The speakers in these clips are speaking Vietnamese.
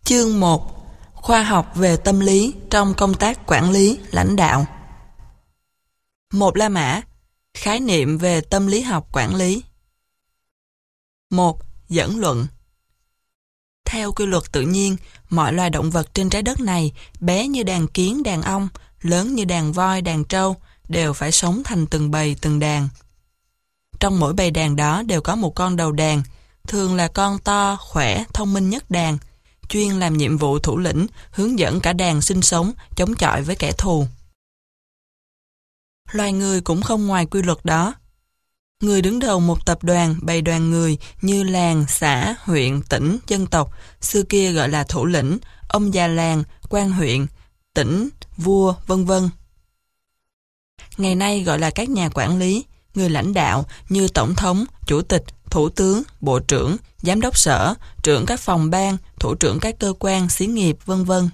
Chương 1. Khoa học về tâm lý trong công tác quản lý, lãnh đạo. 1. La Mã. Khái niệm về tâm lý học quản lý. 1. Dẫn luận. Theo quy luật tự nhiên, mọi loài động vật trên trái đất này, bé như đàn kiến, đàn ong, lớn như đàn voi, đàn trâu, đều phải sống thành từng bầy, từng đàn. Trong mỗi bầy đàn đó đều có một con đầu đàn, thường là con to, khỏe, thông minh nhất đàn, chuyên làm nhiệm vụ thủ lĩnh, hướng dẫn cả đàn sinh sống, chống chọi với kẻ thù. Loài người cũng không ngoài quy luật đó. Người đứng đầu một tập đoàn, bầy đoàn người như làng, xã, huyện, tỉnh, dân tộc, xưa kia gọi là thủ lĩnh, ông già làng, quan huyện, tỉnh, vua, vân vân. Ngày nay gọi là các nhà quản lý, người lãnh đạo như tổng thống, chủ tịch, thủ tướng, bộ trưởng, giám đốc sở, trưởng các phòng ban, thủ trưởng các cơ quan, xí nghiệp, vân vân.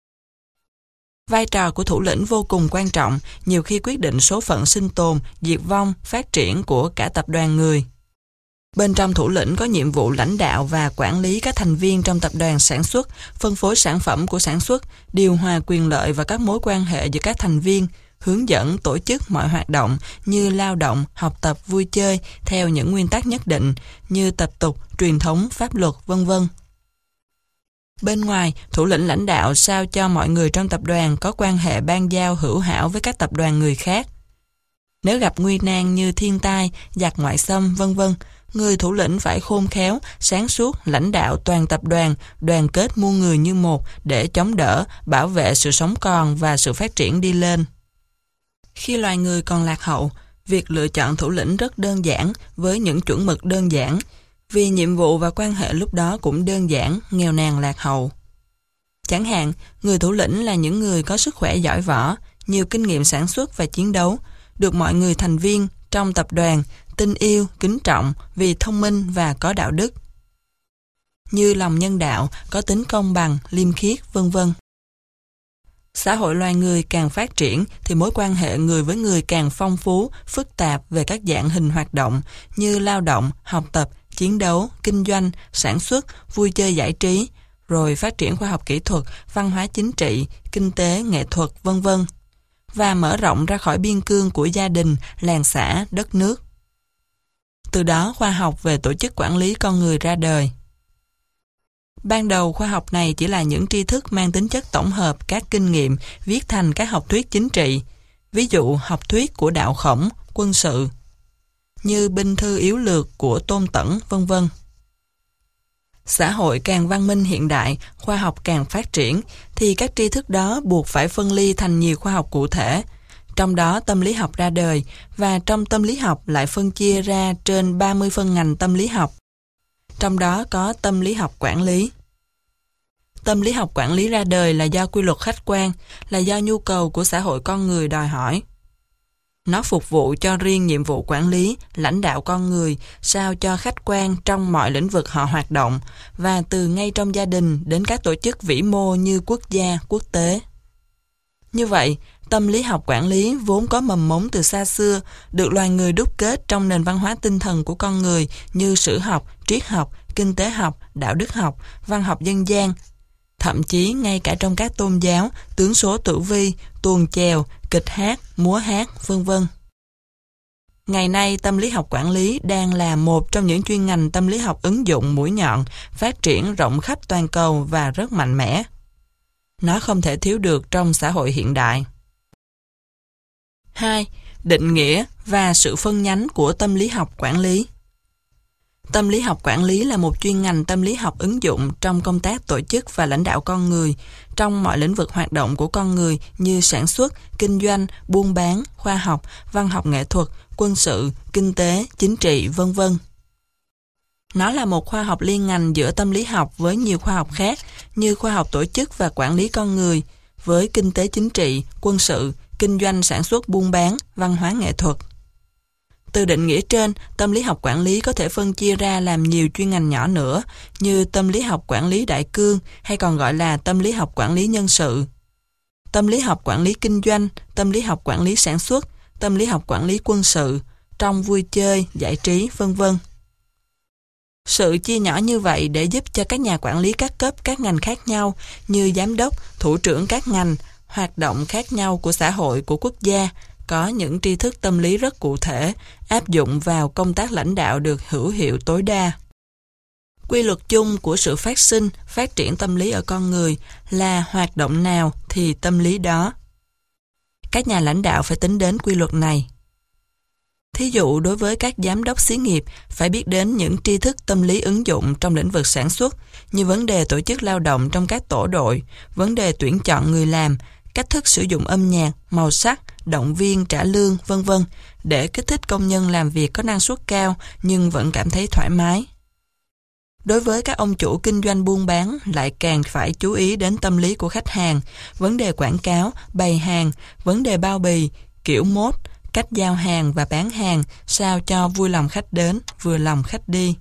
Vai trò của thủ lĩnh vô cùng quan trọng, nhiều khi quyết định số phận sinh tồn, diệt vong, phát triển của cả tập đoàn người. Bên trong thủ lĩnh có nhiệm vụ lãnh đạo và quản lý các thành viên trong tập đoàn sản xuất, phân phối sản phẩm của sản xuất, điều hòa quyền lợi và các mối quan hệ giữa các thành viên, hướng dẫn tổ chức mọi hoạt động như lao động, học tập, vui chơi theo những nguyên tắc nhất định như tập tục, truyền thống, pháp luật, vân vân. Bên ngoài, thủ lĩnh lãnh đạo sao cho mọi người trong tập đoàn có quan hệ ban giao hữu hảo với các tập đoàn người khác. Nếu gặp nguy nan như thiên tai, giặc ngoại xâm, vân vân, người thủ lĩnh phải khôn khéo, sáng suốt, lãnh đạo toàn tập đoàn, đoàn kết muôn người như một để chống đỡ, bảo vệ sự sống còn và sự phát triển đi lên. Khi loài người còn lạc hậu, việc lựa chọn thủ lĩnh rất đơn giản với những chuẩn mực đơn giản, vì nhiệm vụ và quan hệ lúc đó cũng đơn giản, nghèo nàn lạc hậu. Chẳng hạn, người thủ lĩnh là những người có sức khỏe giỏi võ, nhiều kinh nghiệm sản xuất và chiến đấu, được mọi người thành viên trong tập đoàn tin yêu, kính trọng vì thông minh và có đạo đức, như lòng nhân đạo, có tính công bằng, liêm khiết, vân vân. Xã hội loài người càng phát triển thì mối quan hệ người với người càng phong phú, phức tạp về các dạng hình hoạt động như lao động, học tập, chiến đấu, kinh doanh, sản xuất, vui chơi giải trí, rồi phát triển khoa học kỹ thuật, văn hóa chính trị, kinh tế, nghệ thuật, vân vân, và mở rộng ra khỏi biên cương của gia đình, làng xã, đất nước. Từ đó khoa học về tổ chức quản lý con người ra đời. Ban đầu khoa học này chỉ là những tri thức mang tính chất tổng hợp các kinh nghiệm viết thành các học thuyết chính trị, ví dụ học thuyết của đạo Khổng, quân sự, như binh thư yếu lược của Tôn Tẩn, vân vân. Xã hội càng văn minh hiện đại, khoa học càng phát triển, thì các tri thức đó buộc phải phân ly thành nhiều khoa học cụ thể. Trong đó tâm lý học ra đời, và trong tâm lý học lại phân chia ra trên 30 phân ngành tâm lý học. Trong đó có tâm lý học quản lý. Tâm lý học quản lý ra đời là do quy luật khách quan, là do nhu cầu của xã hội con người đòi hỏi. Nó phục vụ cho riêng nhiệm vụ quản lý, lãnh đạo con người, sao cho khách quan trong mọi lĩnh vực họ hoạt động, và từ ngay trong gia đình đến các tổ chức vĩ mô như quốc gia, quốc tế. Như vậy, tâm lý học quản lý vốn có mầm mống từ xa xưa, được loài người đúc kết trong nền văn hóa tinh thần của con người như sử học, triết học, kinh tế học, đạo đức học, văn học dân gian, thậm chí ngay cả trong các tôn giáo, tướng số tử vi, tuồng chèo, kịch hát, múa hát, vân vân. Ngày nay, tâm lý học quản lý đang là một trong những chuyên ngành tâm lý học ứng dụng mũi nhọn, phát triển rộng khắp toàn cầu và rất mạnh mẽ. Nó không thể thiếu được trong xã hội hiện đại. 2. Định nghĩa và sự phân nhánh của tâm lý học quản lý. Tâm lý học quản lý là một chuyên ngành tâm lý học ứng dụng trong công tác tổ chức và lãnh đạo con người, trong mọi lĩnh vực hoạt động của con người như sản xuất, kinh doanh, buôn bán, khoa học, văn học nghệ thuật, quân sự, kinh tế, chính trị, vân vân. Nó là một khoa học liên ngành giữa tâm lý học với nhiều khoa học khác như khoa học tổ chức và quản lý con người, với kinh tế chính trị, quân sự, kinh doanh sản xuất buôn bán, văn hóa nghệ thuật. Từ định nghĩa trên, tâm lý học quản lý có thể phân chia ra làm nhiều chuyên ngành nhỏ nữa như tâm lý học quản lý đại cương hay còn gọi là tâm lý học quản lý nhân sự, tâm lý học quản lý kinh doanh, tâm lý học quản lý sản xuất, tâm lý học quản lý quân sự, trong vui chơi, giải trí, vân vân. Sự chia nhỏ như vậy để giúp cho các nhà quản lý các cấp, các ngành khác nhau như giám đốc, thủ trưởng các ngành, hoạt động khác nhau của xã hội, của quốc gia, có những tri thức tâm lý rất cụ thể, áp dụng vào công tác lãnh đạo được hữu hiệu tối đa. Quy luật chung của sự phát sinh, phát triển tâm lý ở con người là hoạt động nào thì tâm lý đó. Các nhà lãnh đạo phải tính đến quy luật này. Thí dụ đối với các giám đốc xí nghiệp phải biết đến những tri thức tâm lý ứng dụng trong lĩnh vực sản xuất như vấn đề tổ chức lao động trong các tổ đội, vấn đề tuyển chọn người làm, cách thức sử dụng âm nhạc, màu sắc, động viên, trả lương, vân vân để kích thích công nhân làm việc có năng suất cao nhưng vẫn cảm thấy thoải mái. Đối với các ông chủ kinh doanh buôn bán lại càng phải chú ý đến tâm lý của khách hàng, vấn đề quảng cáo, bày hàng, vấn đề bao bì, kiểu mốt, cách giao hàng và bán hàng sao cho vui lòng khách đến, vừa lòng khách đi.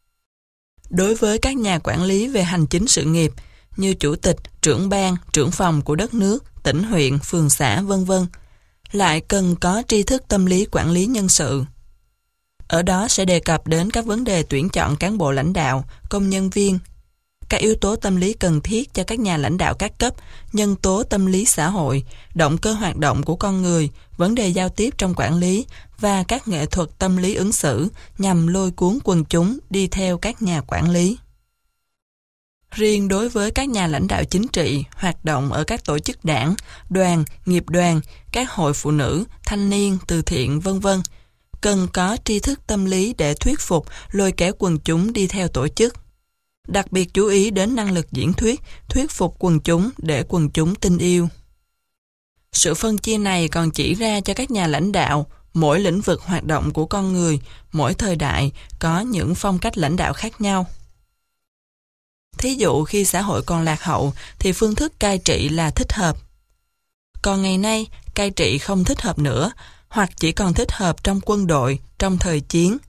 Đối với các nhà quản lý về hành chính sự nghiệp như chủ tịch, trưởng ban, trưởng phòng của đất nước, tỉnh huyện, phường xã, vân vân, lại cần có tri thức tâm lý quản lý nhân sự. Ở đó sẽ đề cập đến các vấn đề tuyển chọn cán bộ lãnh đạo, công nhân viên, các yếu tố tâm lý cần thiết cho các nhà lãnh đạo các cấp, nhân tố tâm lý xã hội, động cơ hoạt động của con người, vấn đề giao tiếp trong quản lý và các nghệ thuật tâm lý ứng xử nhằm lôi cuốn quần chúng đi theo các nhà quản lý. Riêng đối với các nhà lãnh đạo chính trị, hoạt động ở các tổ chức đảng, đoàn, nghiệp đoàn, các hội phụ nữ, thanh niên, từ thiện, vân vân, cần có tri thức tâm lý để thuyết phục, lôi kéo quần chúng đi theo tổ chức. Đặc biệt chú ý đến năng lực diễn thuyết, thuyết phục quần chúng để quần chúng tin yêu. Sự phân chia này còn chỉ ra cho các nhà lãnh đạo, mỗi lĩnh vực hoạt động của con người, mỗi thời đại có những phong cách lãnh đạo khác nhau. Thí dụ khi xã hội còn lạc hậu thì phương thức cai trị là thích hợp. Còn ngày nay, cai trị không thích hợp nữa, hoặc chỉ còn thích hợp trong quân đội, trong thời chiến.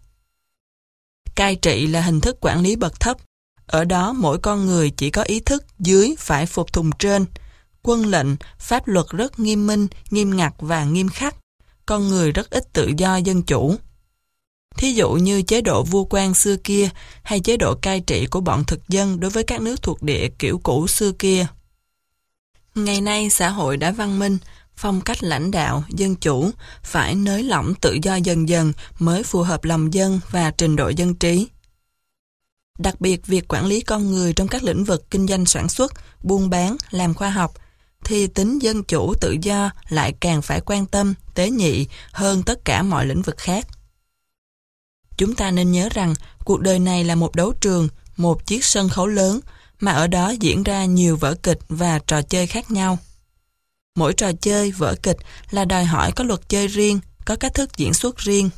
Cai trị là hình thức quản lý bậc thấp. Ở đó mỗi con người chỉ có ý thức dưới phải phục tùng trên. Quân lệnh, pháp luật rất nghiêm minh, nghiêm ngặt và nghiêm khắc. Con người rất ít tự do dân chủ. Thí dụ như chế độ vua quan xưa kia hay chế độ cai trị của bọn thực dân đối với các nước thuộc địa kiểu cũ xưa kia. Ngày nay xã hội đã văn minh, phong cách lãnh đạo, dân chủ phải nới lỏng tự do dần dần mới phù hợp lòng dân và trình độ dân trí. Đặc biệt việc quản lý con người trong các lĩnh vực kinh doanh sản xuất, buôn bán, làm khoa học thì tính dân chủ tự do lại càng phải quan tâm, tế nhị hơn tất cả mọi lĩnh vực khác. Chúng ta nên nhớ rằng cuộc đời này là một đấu trường, một chiếc sân khấu lớn mà ở đó diễn ra nhiều vở kịch và trò chơi khác nhau. Mỗi trò chơi, vở kịch là đòi hỏi có luật chơi riêng, có cách thức diễn xuất riêng.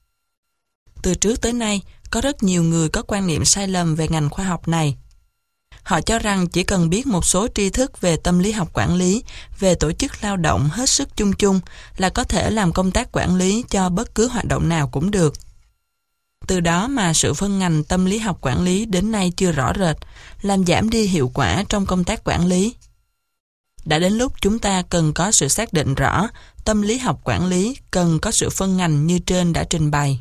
Từ trước tới nay, có rất nhiều người có quan niệm sai lầm về ngành khoa học này. Họ cho rằng chỉ cần biết một số tri thức về tâm lý học quản lý, về tổ chức lao động hết sức chung chung là có thể làm công tác quản lý cho bất cứ hoạt động nào cũng được. Từ đó mà sự phân ngành tâm lý học quản lý đến nay chưa rõ rệt, làm giảm đi hiệu quả trong công tác quản lý. Đã đến lúc chúng ta cần có sự xác định rõ, tâm lý học quản lý cần có sự phân ngành như trên đã trình bày.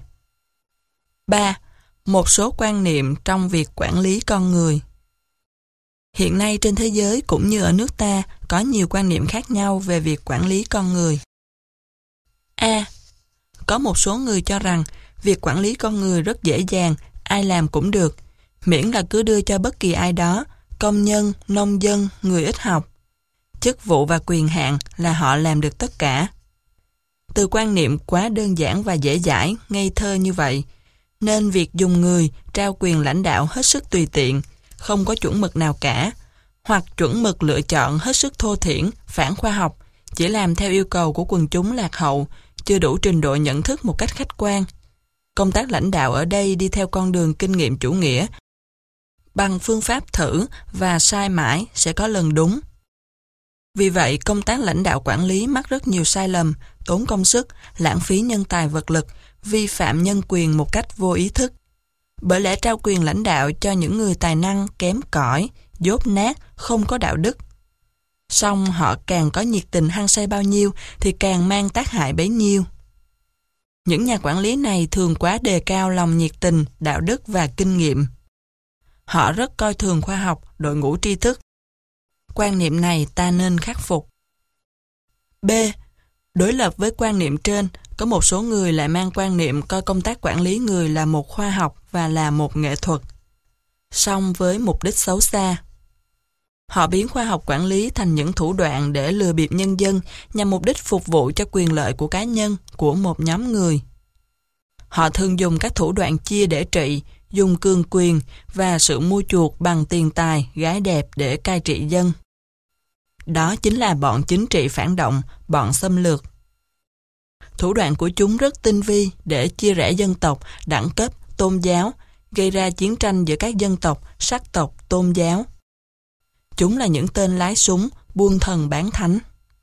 3. Một số quan niệm trong việc quản lý con người. Hiện nay trên thế giới cũng như ở nước ta có nhiều quan niệm khác nhau về việc quản lý con người. A. Có một số người cho rằng việc quản lý con người rất dễ dàng, ai làm cũng được, miễn là cứ đưa cho bất kỳ ai đó, công nhân, nông dân, người ít học, chức vụ và quyền hạn là họ làm được tất cả. Từ quan niệm quá đơn giản và dễ dãi, ngây thơ như vậy, nên việc dùng người trao quyền lãnh đạo hết sức tùy tiện, không có chuẩn mực nào cả, hoặc chuẩn mực lựa chọn hết sức thô thiển, phản khoa học, chỉ làm theo yêu cầu của quần chúng lạc hậu, chưa đủ trình độ nhận thức một cách khách quan. Công tác lãnh đạo ở đây đi theo con đường kinh nghiệm chủ nghĩa, bằng phương pháp thử và sai mãi sẽ có lần đúng. Vì vậy, công tác lãnh đạo quản lý mắc rất nhiều sai lầm, tốn công sức, lãng phí nhân tài vật lực, vi phạm nhân quyền một cách vô ý thức. Bởi lẽ trao quyền lãnh đạo cho những người tài năng kém cỏi, dốt nát, không có đạo đức. Song họ càng có nhiệt tình hăng say bao nhiêu thì càng mang tác hại bấy nhiêu. Những nhà quản lý này thường quá đề cao lòng nhiệt tình, đạo đức và kinh nghiệm. Họ rất coi thường khoa học, đội ngũ tri thức. Quan niệm này ta nên khắc phục. B. Đối lập với quan niệm trên, có một số người lại mang quan niệm coi công tác quản lý người là một khoa học và là một nghệ thuật, song với mục đích xấu xa. Họ biến khoa học quản lý thành những thủ đoạn để lừa bịp nhân dân nhằm mục đích phục vụ cho quyền lợi của cá nhân, của một nhóm người. Họ thường dùng các thủ đoạn chia để trị, dùng cường quyền và sự mua chuộc bằng tiền tài, gái đẹp để cai trị dân. Đó chính là bọn chính trị phản động, bọn xâm lược. Thủ đoạn của chúng rất tinh vi để chia rẽ dân tộc, đẳng cấp, tôn giáo, gây ra chiến tranh giữa các dân tộc, sắc tộc, tôn giáo. Chúng là những tên lái súng, buôn thần bán thánh.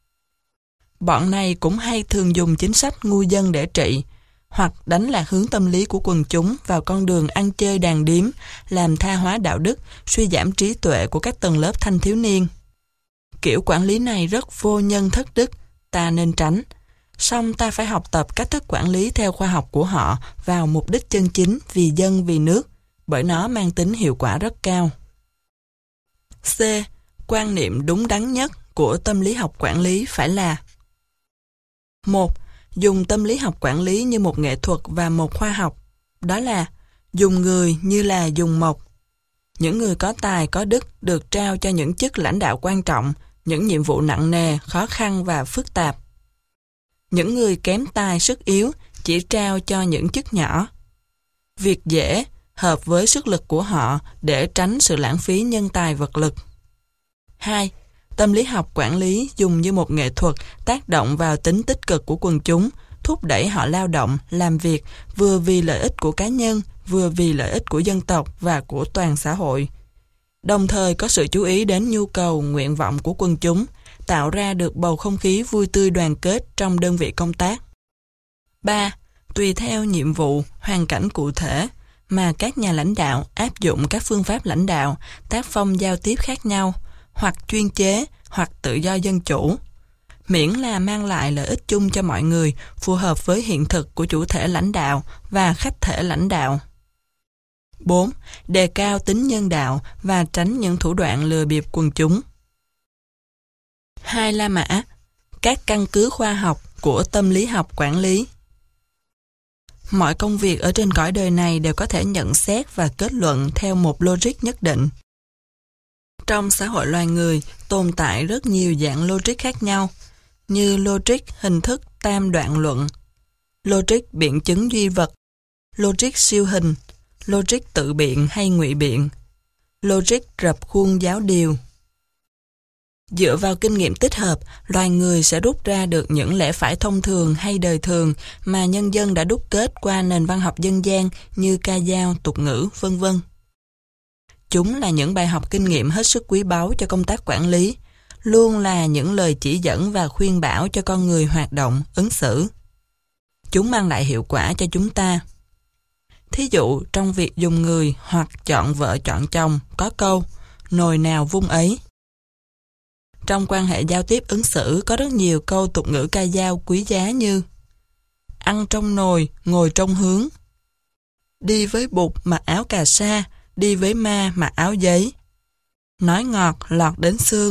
Bọn này cũng hay thường dùng chính sách ngu dân để trị, hoặc đánh lạc hướng tâm lý của quần chúng vào con đường ăn chơi đàn điếm, làm tha hóa đạo đức, suy giảm trí tuệ của các tầng lớp thanh thiếu niên. Kiểu quản lý này rất vô nhân thất đức, ta nên tránh. Song ta phải học tập cách thức quản lý theo khoa học của họ vào mục đích chân chính vì dân vì nước, bởi nó mang tính hiệu quả rất cao. C. Quan niệm đúng đắn nhất của tâm lý học quản lý phải là: 1. Dùng tâm lý học quản lý như một nghệ thuật và một khoa học. Đó là dùng người như là dùng mộc. Những người có tài, có đức được trao cho những chức lãnh đạo quan trọng, những nhiệm vụ nặng nề, khó khăn và phức tạp. Những người kém tài, sức yếu chỉ trao cho những chức nhỏ. Việc dễ hợp với sức lực của họ để tránh sự lãng phí nhân tài vật lực. 2. Tâm lý học quản lý dùng như một nghệ thuật tác động vào tính tích cực của quần chúng, thúc đẩy họ lao động, làm việc vừa vì lợi ích của cá nhân, vừa vì lợi ích của dân tộc và của toàn xã hội. Đồng thời có sự chú ý đến nhu cầu, nguyện vọng của quần chúng, tạo ra được bầu không khí vui tươi đoàn kết trong đơn vị công tác. 3. Tùy theo nhiệm vụ, hoàn cảnh cụ thể mà các nhà lãnh đạo áp dụng các phương pháp lãnh đạo, tác phong giao tiếp khác nhau, hoặc chuyên chế, hoặc tự do dân chủ, miễn là mang lại lợi ích chung cho mọi người, phù hợp với hiện thực của chủ thể lãnh đạo và khách thể lãnh đạo. 4. Đề cao tính nhân đạo và tránh những thủ đoạn lừa bịp quần chúng. 2. La Mã, các căn cứ khoa học của tâm lý học quản lý. Mọi công việc ở trên cõi đời này đều có thể nhận xét và kết luận theo một logic nhất định. Trong xã hội loài người tồn tại rất nhiều dạng logic khác nhau, như logic hình thức tam đoạn luận, logic biện chứng duy vật, logic siêu hình, logic tự biện hay ngụy biện, logic rập khuôn giáo điều. Dựa vào kinh nghiệm tích hợp, loài người sẽ rút ra được những lẽ phải thông thường hay đời thường mà nhân dân đã đúc kết qua nền văn học dân gian như ca dao, tục ngữ, vân vân. Chúng là những bài học kinh nghiệm hết sức quý báu cho công tác quản lý, luôn là những lời chỉ dẫn và khuyên bảo cho con người hoạt động, ứng xử. Chúng mang lại hiệu quả cho chúng ta. Thí dụ, trong việc dùng người hoặc chọn vợ chọn chồng, có câu, nồi nào vung ấy. Trong quan hệ giao tiếp ứng xử có rất nhiều câu tục ngữ ca dao quý giá như ăn trong nồi, ngồi trong hướng, đi với bụt mặc áo cà sa, đi với ma mặc áo giấy, nói ngọt lọt đến xương.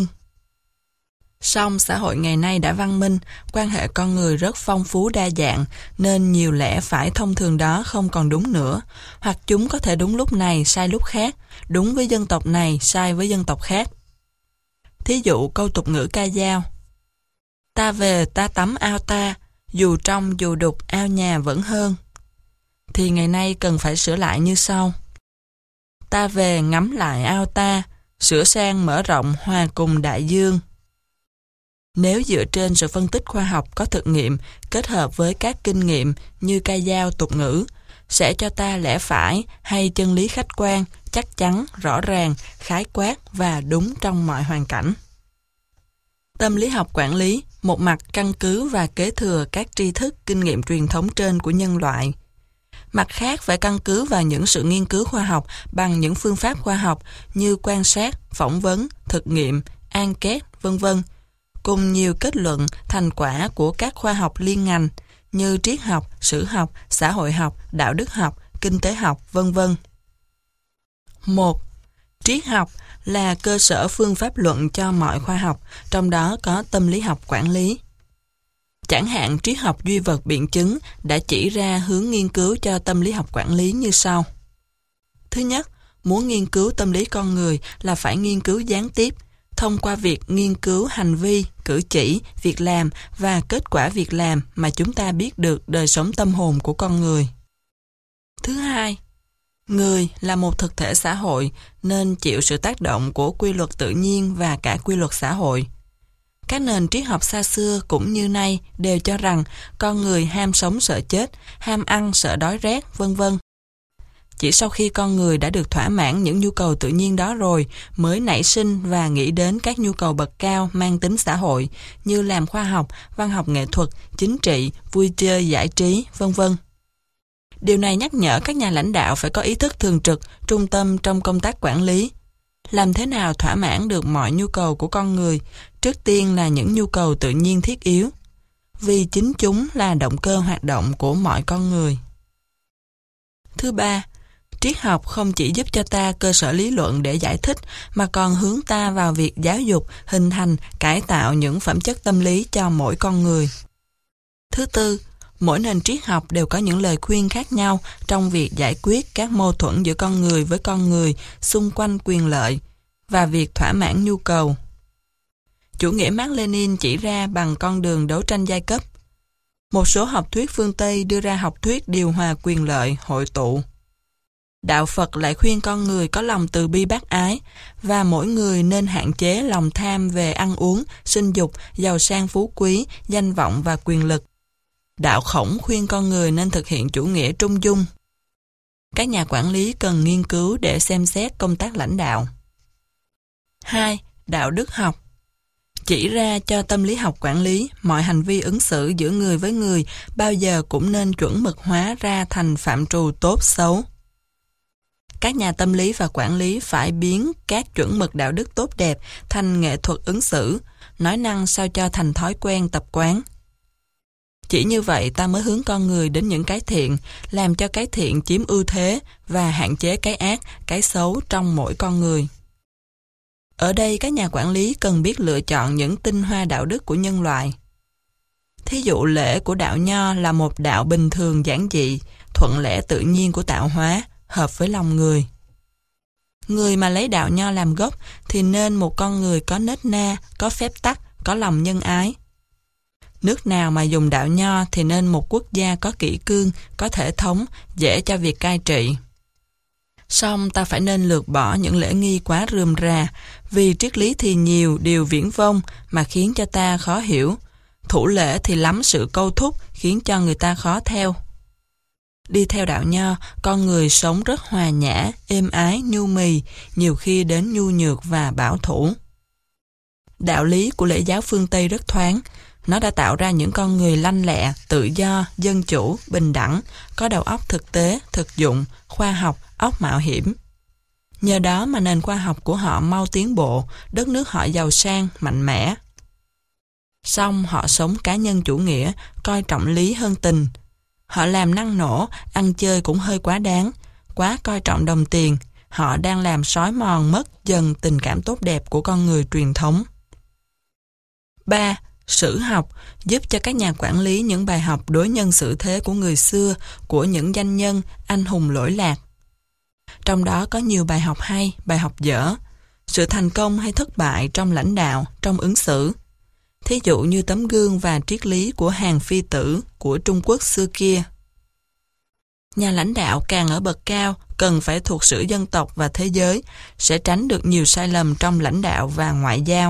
Song xã hội ngày nay đã văn minh, quan hệ con người rất phong phú đa dạng, nên nhiều lẽ phải thông thường đó không còn đúng nữa, hoặc chúng có thể đúng lúc này, sai lúc khác, đúng với dân tộc này, sai với dân tộc khác. Thí dụ câu tục ngữ ca dao: ta về ta tắm ao ta, dù trong dù đục ao nhà vẫn hơn, thì ngày nay cần phải sửa lại như sau: ta về ngắm lại ao ta, sửa sang mở rộng hòa cùng đại dương. Nếu dựa trên sự phân tích khoa học có thực nghiệm kết hợp với các kinh nghiệm như ca dao tục ngữ, sẽ cho ta lẽ phải hay chân lý khách quan, chắc chắn, rõ ràng, khái quát và đúng trong mọi hoàn cảnh. Tâm lý học quản lý, một mặt căn cứ và kế thừa các tri thức, kinh nghiệm truyền thống trên của nhân loại. Mặt khác phải căn cứ vào những sự nghiên cứu khoa học bằng những phương pháp khoa học như quan sát, phỏng vấn, thực nghiệm, enquête, vân vân, cùng nhiều kết luận, thành quả của các khoa học liên ngành như triết học, sử học, xã hội học, đạo đức học, kinh tế học, vân vân. 1. Triết học là cơ sở phương pháp luận cho mọi khoa học, trong đó có tâm lý học quản lý. Chẳng hạn triết học duy vật biện chứng đã chỉ ra hướng nghiên cứu cho tâm lý học quản lý như sau. Thứ nhất, muốn nghiên cứu tâm lý con người là phải nghiên cứu gián tiếp, thông qua việc nghiên cứu hành vi, cử chỉ, việc làm và kết quả việc làm mà chúng ta biết được đời sống tâm hồn của con người. Thứ hai, người là một thực thể xã hội nên chịu sự tác động của quy luật tự nhiên và cả quy luật xã hội. Các nền triết học xa xưa cũng như nay đều cho rằng con người ham sống sợ chết, ham ăn sợ đói rét, vân vân. Chỉ sau khi con người đã được thỏa mãn những nhu cầu tự nhiên đó rồi mới nảy sinh và nghĩ đến các nhu cầu bậc cao mang tính xã hội như làm khoa học, văn học nghệ thuật, chính trị, vui chơi, giải trí, vân vân. Điều này nhắc nhở các nhà lãnh đạo phải có ý thức thường trực, trung tâm trong công tác quản lý. Làm thế nào thỏa mãn được mọi nhu cầu của con người, trước tiên là những nhu cầu tự nhiên thiết yếu, vì chính chúng là động cơ hoạt động của mọi con người. Thứ ba, triết học không chỉ giúp cho ta cơ sở lý luận để giải thích, mà còn hướng ta vào việc giáo dục, hình thành, cải tạo những phẩm chất tâm lý cho mỗi con người. Thứ tư, mỗi nền triết học đều có những lời khuyên khác nhau trong việc giải quyết các mâu thuẫn giữa con người với con người xung quanh quyền lợi và việc thỏa mãn nhu cầu. Chủ nghĩa Mác Lênin chỉ ra bằng con đường đấu tranh giai cấp. Một số học thuyết phương Tây đưa ra học thuyết điều hòa quyền lợi, hội tụ. Đạo Phật lại khuyên con người có lòng từ bi bác ái và mỗi người nên hạn chế lòng tham về ăn uống, sinh dục, giàu sang phú quý, danh vọng và quyền lực. Đạo Khổng khuyên con người nên thực hiện chủ nghĩa trung dung. Các nhà quản lý cần nghiên cứu để xem xét công tác lãnh đạo. 2. Đạo đức học chỉ ra cho tâm lý học quản lý, mọi hành vi ứng xử giữa người với người bao giờ cũng nên chuẩn mực hóa ra thành phạm trù tốt xấu. Các nhà tâm lý và quản lý phải biến các chuẩn mực đạo đức tốt đẹp thành nghệ thuật ứng xử, nói năng sao cho thành thói quen tập quán. Chỉ như vậy ta mới hướng con người đến những cái thiện, làm cho cái thiện chiếm ưu thế và hạn chế cái ác, cái xấu trong mỗi con người. Ở đây các nhà quản lý cần biết lựa chọn những tinh hoa đạo đức của nhân loại. Thí dụ lễ của đạo Nho là một đạo bình thường giản dị, thuận lẽ tự nhiên của tạo hóa, hợp với lòng người. Người mà lấy đạo Nho làm gốc thì nên một con người có nết na, có phép tắc, có lòng nhân ái. Nước nào mà dùng đạo Nho thì nên một quốc gia có kỷ cương, có thể thống, dễ cho việc cai trị. Song ta phải nên lược bỏ những lễ nghi quá rườm rà, vì triết lý thì nhiều điều viển vông mà khiến cho ta khó hiểu. Thủ lễ thì lắm sự câu thúc khiến cho người ta khó theo. Đi theo đạo Nho, con người sống rất hòa nhã, êm ái, nhu mì, nhiều khi đến nhu nhược và bảo thủ. Đạo lý của lễ giáo phương Tây rất thoáng. Nó đã tạo ra những con người lanh lẹ, tự do, dân chủ, bình đẳng, có đầu óc thực tế, thực dụng, khoa học, óc mạo hiểm. Nhờ đó mà nền khoa học của họ mau tiến bộ, đất nước họ giàu sang, mạnh mẽ. Song họ sống cá nhân chủ nghĩa, coi trọng lý hơn tình. Họ làm năng nổ, ăn chơi cũng hơi quá đáng, quá coi trọng đồng tiền. Họ đang làm xói mòn mất dần tình cảm tốt đẹp của con người truyền thống. 3. Sử học giúp cho các nhà quản lý những bài học đối nhân xử thế của người xưa, của những danh nhân, anh hùng lỗi lạc. Trong đó có nhiều bài học hay, bài học dở, sự thành công hay thất bại trong lãnh đạo, trong ứng xử. Thí dụ như tấm gương và triết lý của Hàn Phi Tử của Trung Quốc xưa kia. Nhà lãnh đạo càng ở bậc cao cần phải thuộc sử dân tộc và thế giới, sẽ tránh được nhiều sai lầm trong lãnh đạo và ngoại giao.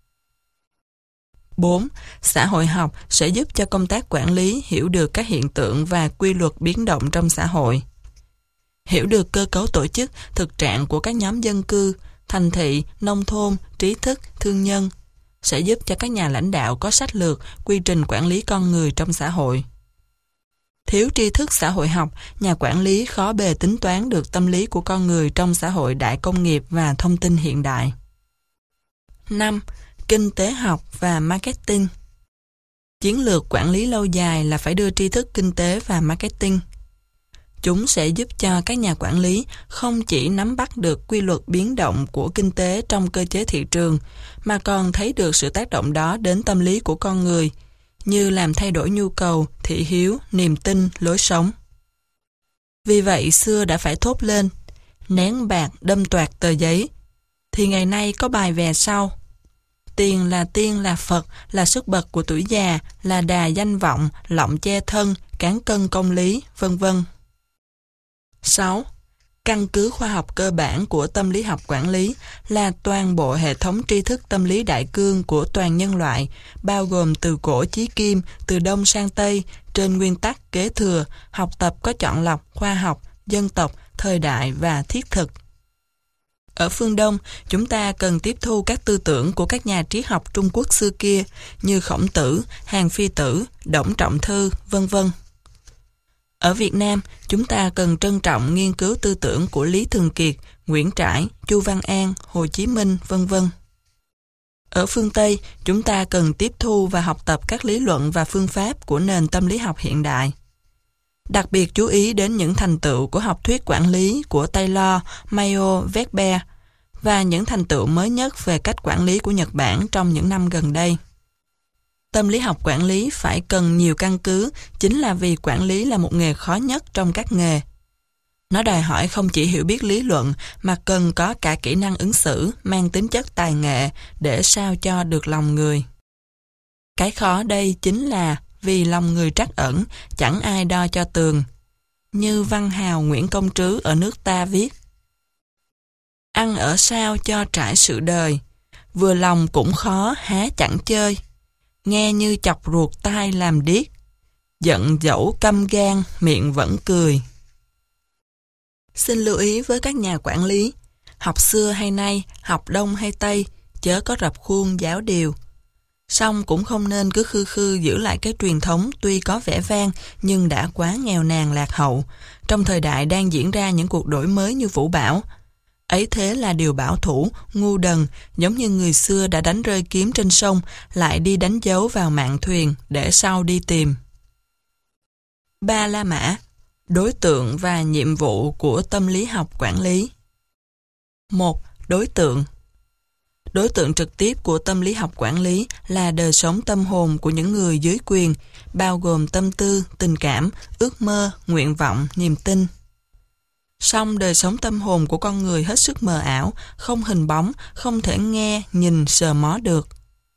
4. Xã hội học sẽ giúp cho công tác quản lý hiểu được các hiện tượng và quy luật biến động trong xã hội. Hiểu được cơ cấu tổ chức, thực trạng của các nhóm dân cư, thành thị, nông thôn, trí thức, thương nhân, sẽ giúp cho các nhà lãnh đạo có sách lược, quy trình quản lý con người trong xã hội. Thiếu tri thức xã hội học, nhà quản lý khó bề tính toán được tâm lý của con người trong xã hội đại công nghiệp và thông tin hiện đại. 5. Kinh tế học và marketing Chiến lược quản lý lâu dài là phải đưa tri thức kinh tế và marketing. Chúng sẽ giúp cho các nhà quản lý không chỉ nắm bắt được quy luật biến động của kinh tế trong cơ chế thị trường, mà còn thấy được sự tác động đó đến tâm lý của con người, như làm thay đổi nhu cầu, thị hiếu, niềm tin, lối sống. Vì vậy xưa đã phải thốt lên, nén bạc đâm toạc tờ giấy, thì ngày nay có bài về sau. Tiền là Phật, là sức bật của tuổi già, là đà danh vọng, lọng che thân, cán cân công lý, vân vân. 6. Căn cứ khoa học cơ bản của tâm lý học quản lý là toàn bộ hệ thống tri thức tâm lý đại cương của toàn nhân loại, bao gồm từ cổ chí kim, từ Đông sang Tây, trên nguyên tắc kế thừa, học tập có chọn lọc, khoa học, dân tộc, thời đại và thiết thực. Ở phương Đông, chúng ta cần tiếp thu các tư tưởng của các nhà triết học Trung Quốc xưa kia như Khổng Tử, Hàn Phi Tử, Đổng Trọng Thư, vân vân. Ở Việt Nam, chúng ta cần trân trọng nghiên cứu tư tưởng của Lý Thường Kiệt, Nguyễn Trãi, Chu Văn An, Hồ Chí Minh, vân vân. Ở phương Tây, chúng ta cần tiếp thu và học tập các lý luận và phương pháp của nền tâm lý học hiện đại. Đặc biệt chú ý đến những thành tựu của học thuyết quản lý của Taylor, Mayo, Weber và những thành tựu mới nhất về cách quản lý của Nhật Bản trong những năm gần đây. Tâm lý học quản lý phải cần nhiều căn cứ, chính là vì quản lý là một nghề khó nhất trong các nghề. Nó đòi hỏi không chỉ hiểu biết lý luận mà cần có cả kỹ năng ứng xử mang tính chất tài nghệ để sao cho được lòng người. Cái khó đây chính là vì lòng người trắc ẩn, chẳng ai đo cho tường. Như văn hào Nguyễn Công Trứ ở nước ta viết: ăn ở sao cho trải sự đời, vừa lòng cũng khó há chẳng chơi. Nghe như chọc ruột tai làm điếc, giận dẫu căm gan miệng vẫn cười. Xin lưu ý với các nhà quản lý, học xưa hay nay, học đông hay tây, chớ có rập khuôn giáo điều. Song cũng không nên cứ khư khư giữ lại cái truyền thống tuy có vẻ vang nhưng đã quá nghèo nàn lạc hậu, trong thời đại đang diễn ra những cuộc đổi mới như vũ bão. Ấy thế là điều bảo thủ, ngu đần, giống như người xưa đã đánh rơi kiếm trên sông, lại đi đánh dấu vào mạn thuyền để sau đi tìm. 3 La Mã, đối tượng và nhiệm vụ của tâm lý học quản lý. 1. Đối tượng. Đối tượng trực tiếp của tâm lý học quản lý là đời sống tâm hồn của những người dưới quyền, bao gồm tâm tư, tình cảm, ước mơ, nguyện vọng, niềm tin. Song đời sống tâm hồn của con người hết sức mờ ảo, không hình bóng, không thể nghe, nhìn, sờ mó được.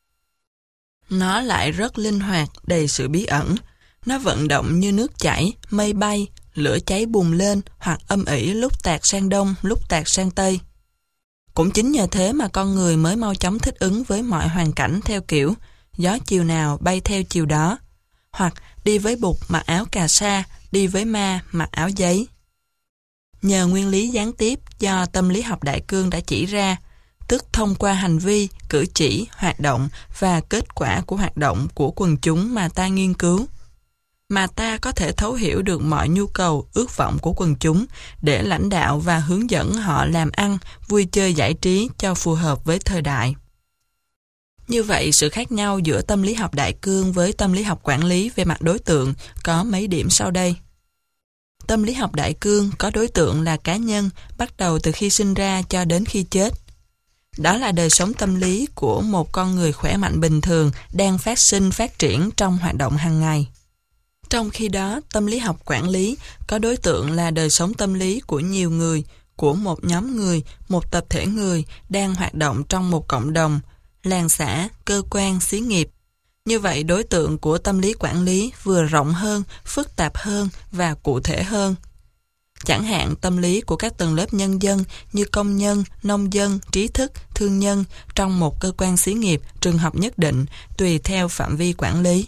Nó lại rất linh hoạt, đầy sự bí ẩn. Nó vận động như nước chảy, mây bay, lửa cháy bùng lên hoặc âm ỉ lúc tạt sang đông, lúc tạt sang tây. Cũng chính nhờ thế mà con người mới mau chóng thích ứng với mọi hoàn cảnh theo kiểu gió chiều nào bay theo chiều đó, hoặc đi với bụt mặc áo cà sa, đi với ma mặc áo giấy. Nhờ nguyên lý gián tiếp do tâm lý học đại cương đã chỉ ra, tức thông qua hành vi, cử chỉ, hoạt động và kết quả của hoạt động của quần chúng mà ta nghiên cứu, mà ta có thể thấu hiểu được mọi nhu cầu, ước vọng của quần chúng để lãnh đạo và hướng dẫn họ làm ăn, vui chơi giải trí cho phù hợp với thời đại. Như vậy, sự khác nhau giữa tâm lý học đại cương với tâm lý học quản lý về mặt đối tượng có mấy điểm sau đây. Tâm lý học đại cương có đối tượng là cá nhân, bắt đầu từ khi sinh ra cho đến khi chết. Đó là đời sống tâm lý của một con người khỏe mạnh bình thường đang phát sinh, phát triển trong hoạt động hàng ngày. Trong khi đó, tâm lý học quản lý có đối tượng là đời sống tâm lý của nhiều người, của một nhóm người, một tập thể người đang hoạt động trong một cộng đồng, làng xã, cơ quan, xí nghiệp. Như vậy, đối tượng của tâm lý quản lý vừa rộng hơn, phức tạp hơn và cụ thể hơn. Chẳng hạn tâm lý của các tầng lớp nhân dân như công nhân, nông dân, trí thức, thương nhân trong một cơ quan xí nghiệp, trường học nhất định, tùy theo phạm vi quản lý.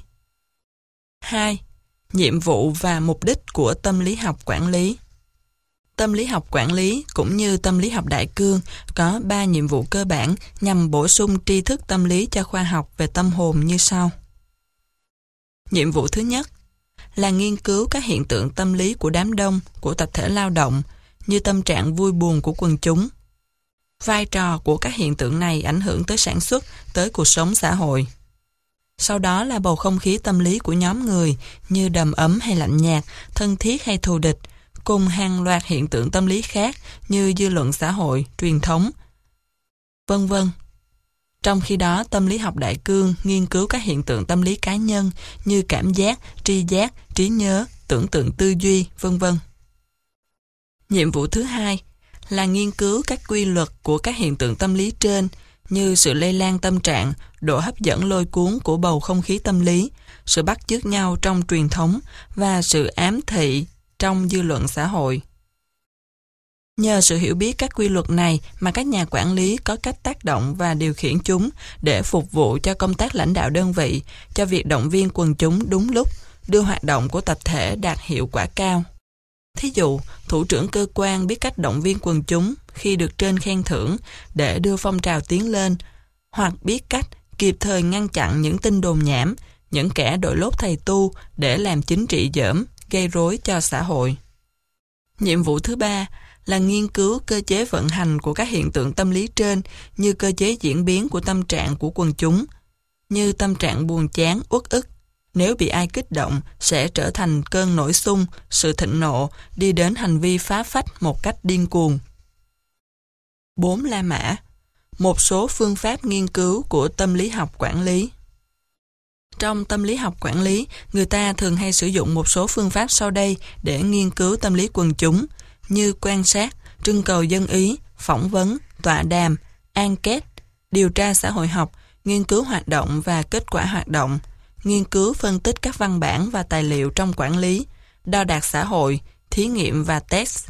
2. Nhiệm vụ và mục đích của tâm lý học quản lý. Tâm lý học quản lý cũng như tâm lý học đại cương có 3 nhiệm vụ cơ bản nhằm bổ sung tri thức tâm lý cho khoa học về tâm hồn như sau. Nhiệm vụ thứ nhất là nghiên cứu các hiện tượng tâm lý của đám đông, của tập thể lao động, như tâm trạng vui buồn của quần chúng. Vai trò của các hiện tượng này ảnh hưởng tới sản xuất, tới cuộc sống xã hội. Sau đó là bầu không khí tâm lý của nhóm người như đầm ấm hay lạnh nhạt, thân thiết hay thù địch, cùng hàng loạt hiện tượng tâm lý khác như dư luận xã hội, truyền thống, vân vân. Trong khi đó, tâm lý học đại cương nghiên cứu các hiện tượng tâm lý cá nhân như cảm giác, tri giác, trí nhớ, tưởng tượng tư duy, vân vân. Nhiệm vụ thứ hai là nghiên cứu các quy luật của các hiện tượng tâm lý trên như sự lây lan tâm trạng, độ hấp dẫn lôi cuốn của bầu không khí tâm lý, sự bắt chước nhau trong truyền thống và sự ám thị trong dư luận xã hội. Nhờ sự hiểu biết các quy luật này mà các nhà quản lý có cách tác động và điều khiển chúng để phục vụ cho công tác lãnh đạo đơn vị, cho việc động viên quần chúng đúng lúc, đưa hoạt động của tập thể đạt hiệu quả cao. Thí dụ, thủ trưởng cơ quan biết cách động viên quần chúng khi được trên khen thưởng để đưa phong trào tiến lên, hoặc biết cách kịp thời ngăn chặn những tin đồn nhảm, những kẻ đội lốt thầy tu để làm chính trị dởm, gây rối cho xã hội. Nhiệm vụ thứ ba là nghiên cứu cơ chế vận hành của các hiện tượng tâm lý trên như cơ chế diễn biến của tâm trạng của quần chúng, như tâm trạng buồn chán, uất ức. Nếu bị ai kích động sẽ trở thành cơn nổi xung, sự thịnh nộ, đi đến hành vi phá phách một cách điên cuồng. 4 La Mã. Một số phương pháp nghiên cứu của tâm lý học quản lý. Trong tâm lý học quản lý, người ta thường hay sử dụng một số phương pháp sau đây để nghiên cứu tâm lý quần chúng, như quan sát, trưng cầu dân ý, phỏng vấn, tọa đàm, enquête, điều tra xã hội học, nghiên cứu hoạt động và kết quả hoạt động, nghiên cứu phân tích các văn bản và tài liệu trong quản lý, đo đạc xã hội, thí nghiệm và test.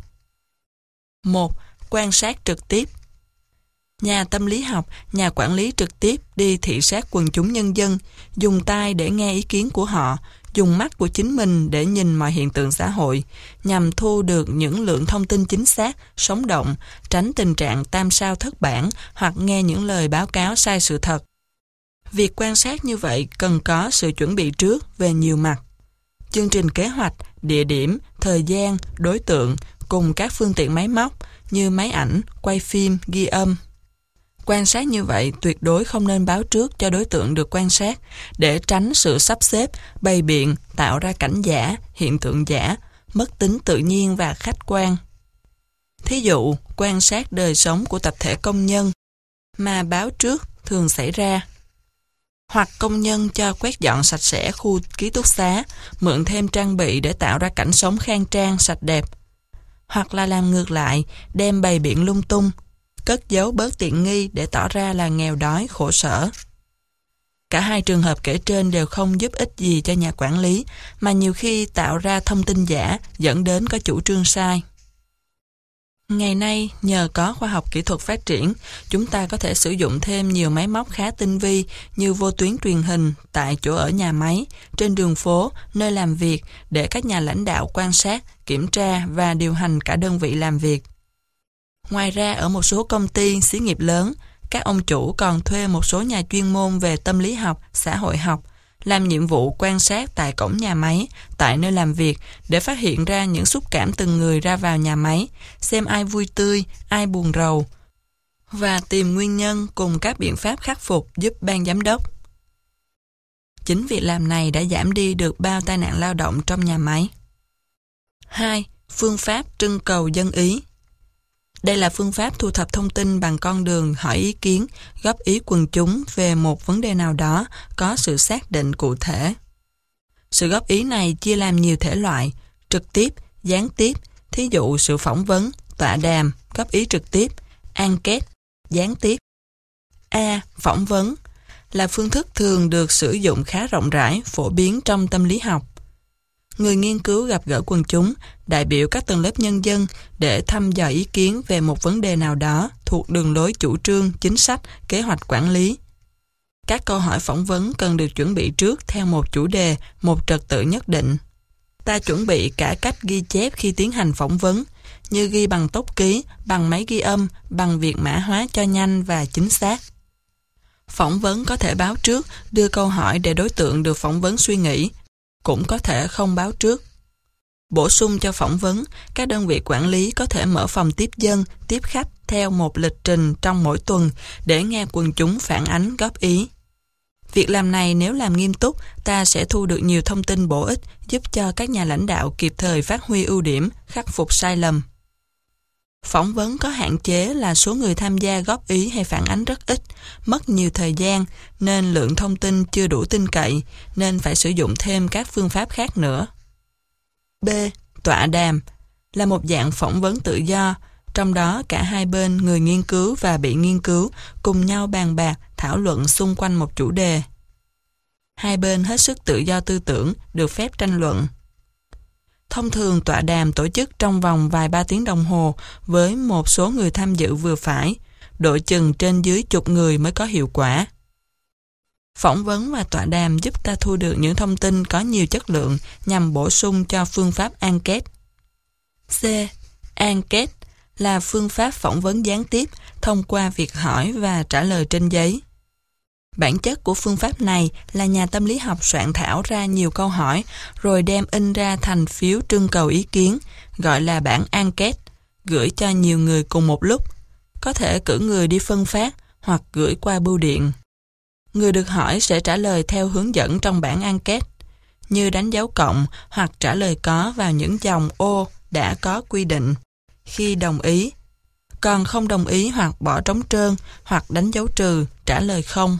1. Quan sát trực tiếp. Nhà tâm lý học, nhà quản lý trực tiếp đi thị sát quần chúng nhân dân, dùng tai để nghe ý kiến của họ, dùng mắt của chính mình để nhìn mọi hiện tượng xã hội, nhằm thu được những lượng thông tin chính xác, sống động, tránh tình trạng tam sao thất bản hoặc nghe những lời báo cáo sai sự thật. Việc quan sát như vậy cần có sự chuẩn bị trước về nhiều mặt. Chương trình kế hoạch, địa điểm, thời gian, đối tượng cùng các phương tiện máy móc như máy ảnh, quay phim, ghi âm. Quan sát như vậy tuyệt đối không nên báo trước cho đối tượng được quan sát để tránh sự sắp xếp, bày biện, tạo ra cảnh giả, hiện tượng giả, mất tính tự nhiên và khách quan. Thí dụ, quan sát đời sống của tập thể công nhân mà báo trước thường xảy ra. Hoặc công nhân cho quét dọn sạch sẽ khu ký túc xá, mượn thêm trang bị để tạo ra cảnh sống khang trang, sạch đẹp. Hoặc là làm ngược lại, đem bày biện lung tung, cất giấu bớt tiện nghi để tỏ ra là nghèo đói, khổ sở. Cả hai trường hợp kể trên đều không giúp ích gì cho nhà quản lý, mà nhiều khi tạo ra thông tin giả dẫn đến có chủ trương sai. Ngày nay, nhờ có khoa học kỹ thuật phát triển, chúng ta có thể sử dụng thêm nhiều máy móc khá tinh vi như vô tuyến truyền hình tại chỗ ở nhà máy, trên đường phố, nơi làm việc để các nhà lãnh đạo quan sát, kiểm tra và điều hành cả đơn vị làm việc. Ngoài ra, ở một số công ty, xí nghiệp lớn, các ông chủ còn thuê một số nhà chuyên môn về tâm lý học, xã hội học, làm nhiệm vụ quan sát tại cổng nhà máy, tại nơi làm việc để phát hiện ra những xúc cảm từng người ra vào nhà máy, xem ai vui tươi, ai buồn rầu, và tìm nguyên nhân cùng các biện pháp khắc phục giúp ban giám đốc. Chính việc làm này đã giảm đi được bao tai nạn lao động trong nhà máy. 2. Phương pháp trưng cầu dân ý. Đây là phương pháp thu thập thông tin bằng con đường hỏi ý kiến, góp ý quần chúng về một vấn đề nào đó có sự xác định cụ thể. Sự góp ý này chia làm nhiều thể loại, trực tiếp, gián tiếp, thí dụ sự phỏng vấn, tọa đàm, góp ý trực tiếp, enquête, gián tiếp. A. Phỏng vấn là phương thức thường được sử dụng khá rộng rãi, phổ biến trong tâm lý học. Người nghiên cứu gặp gỡ quần chúng, đại biểu các tầng lớp nhân dân để thăm dò ý kiến về một vấn đề nào đó thuộc đường lối chủ trương, chính sách, kế hoạch quản lý. Các câu hỏi phỏng vấn cần được chuẩn bị trước theo một chủ đề, một trật tự nhất định. Ta chuẩn bị cả cách ghi chép khi tiến hành phỏng vấn, như ghi bằng tốc ký, bằng máy ghi âm, bằng việc mã hóa cho nhanh và chính xác. Phỏng vấn có thể báo trước, đưa câu hỏi để đối tượng được phỏng vấn suy nghĩ, cũng có thể không báo trước. Bổ sung cho phỏng vấn, các đơn vị quản lý có thể mở phòng tiếp dân, tiếp khách theo một lịch trình trong mỗi tuần để nghe quần chúng phản ánh góp ý. Việc làm này nếu làm nghiêm túc, ta sẽ thu được nhiều thông tin bổ ích giúp cho các nhà lãnh đạo kịp thời phát huy ưu điểm, khắc phục sai lầm. Phỏng vấn có hạn chế là số người tham gia góp ý hay phản ánh rất ít, mất nhiều thời gian nên lượng thông tin chưa đủ tin cậy, nên phải sử dụng thêm các phương pháp khác nữa. B. Tọa đàm là một dạng phỏng vấn tự do, trong đó cả hai bên người nghiên cứu và bị nghiên cứu cùng nhau bàn bạc, thảo luận xung quanh một chủ đề. Hai bên hết sức tự do tư tưởng, được phép tranh luận. Thông thường tọa đàm tổ chức trong vòng vài ba tiếng đồng hồ với một số người tham dự vừa phải, độ chừng trên dưới chục người mới có hiệu quả. Phỏng vấn và tọa đàm giúp ta thu được những thông tin có nhiều chất lượng nhằm bổ sung cho phương pháp enquête. C. Enquête là phương pháp phỏng vấn gián tiếp thông qua việc hỏi và trả lời trên giấy. Bản chất của phương pháp này là nhà tâm lý học soạn thảo ra nhiều câu hỏi rồi đem in ra thành phiếu trưng cầu ý kiến, gọi là bản enquête, gửi cho nhiều người cùng một lúc. Có thể cử người đi phân phát hoặc gửi qua bưu điện. Người được hỏi sẽ trả lời theo hướng dẫn trong bản enquête, như đánh dấu cộng hoặc trả lời có vào những dòng ô đã có quy định khi đồng ý, còn không đồng ý hoặc bỏ trống trơn hoặc đánh dấu trừ, trả lời không.